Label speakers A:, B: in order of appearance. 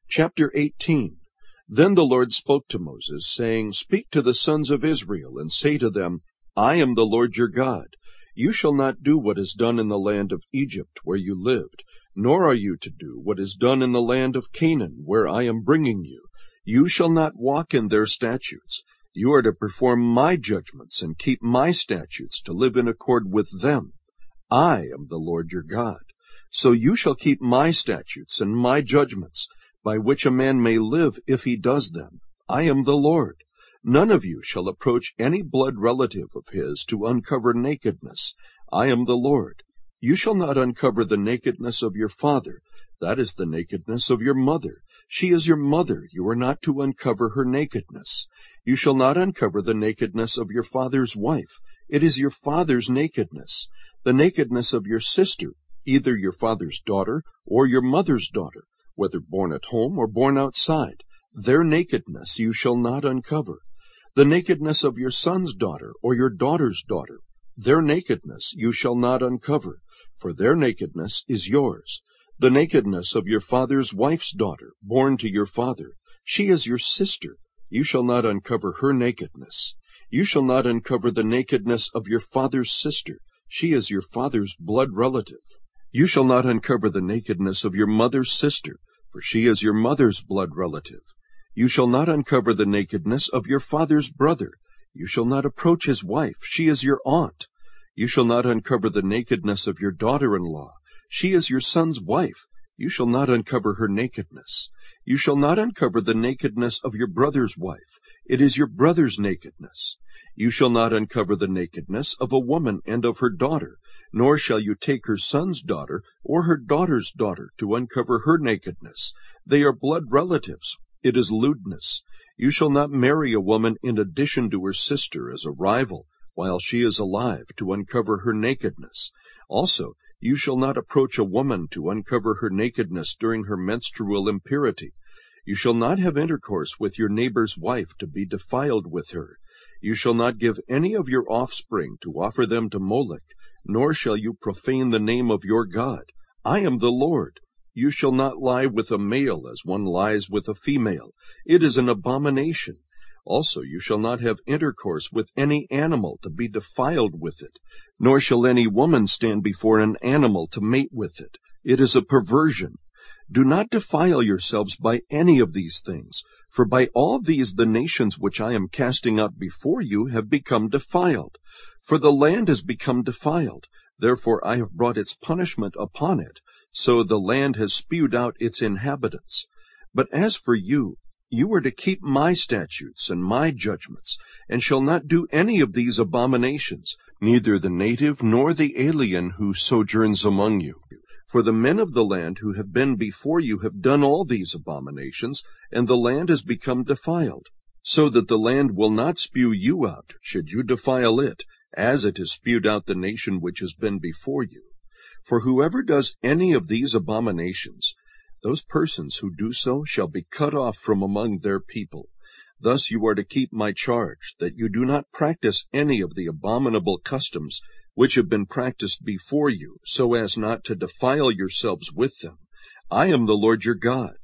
A: Chapter 18. Then the Lord spoke to Moses, saying, Speak to the sons of Israel, and say to them, I am the Lord your God. You shall not do what is done in the land of Egypt, where you lived, nor are you to do what is done in the land of Canaan, where I am bringing you. You shall not walk in their statutes. You are to perform my judgments and keep my statutes to live in accord with them. I am the Lord your God. So you shall keep my statutes and my judgments, by which a man may live if he does them. I am the Lord. None of you shall approach any blood relative of his to uncover nakedness. I am the Lord. You shall not uncover the nakedness of your father. That is the nakedness of your mother. She is your mother. You are not to uncover her nakedness. You shall not uncover the nakedness of your father's wife. It is your father's nakedness. The nakedness of your sister, either your father's daughter or your mother's daughter, whether born at home or born outside, their nakedness you shall not uncover. The nakedness of your son's daughter or your daughter's daughter, their nakedness you shall not uncover, for their nakedness is yours. The nakedness of your father's wife's daughter, born to your father, she is your sister. You shall not uncover her nakedness. You shall not uncover the nakedness of your father's sister. She is your father's blood relative. You shall not uncover the nakedness of your mother's sister, for she is your mother's blood relative. You shall not uncover the nakedness of your father's brother. You shall not approach his wife. She is your aunt. You shall not uncover the nakedness of your daughter-in-law. She is your son's wife. You shall not uncover her nakedness. You shall not uncover the nakedness of your brother's wife. It is your brother's nakedness. You shall not uncover the nakedness of a woman and of her daughter, nor shall you take her son's daughter or her daughter's daughter to uncover her nakedness. They are blood relatives. It is lewdness. You shall not marry a woman in addition to her sister as a rival while she is alive to uncover her nakedness. Also, you shall not approach a woman to uncover her nakedness during her menstrual impurity. You shall not have intercourse with your neighbor's wife to be defiled with her. You shall not give any of your offspring to offer them to Molech, nor shall you profane the name of your God. I am the Lord. You shall not lie with a male as one lies with a female. It is an abomination. Also you shall not have intercourse with any animal to be defiled with it, nor shall any woman stand before an animal to mate with it. It is a perversion. Do not defile yourselves by any of these things, for by all these the nations which I am casting out before you have become defiled. For the land has become defiled, therefore I have brought its punishment upon it, so the land has spewed out its inhabitants. But as for you, you are to keep my statutes and my judgments, and shall not do any of these abominations, neither the native nor the alien who sojourns among you. For the men of the land who have been before you have done all these abominations, and the land has become defiled, so that the land will not spew you out, should you defile it, as it has spewed out the nation which has been before you. For whoever does any of these abominations, those persons who do so shall be cut off from among their people. Thus you are to keep my charge, that you do not practice any of the abominable customs which have been practiced before you, so as not to defile yourselves with them. I am the Lord your God.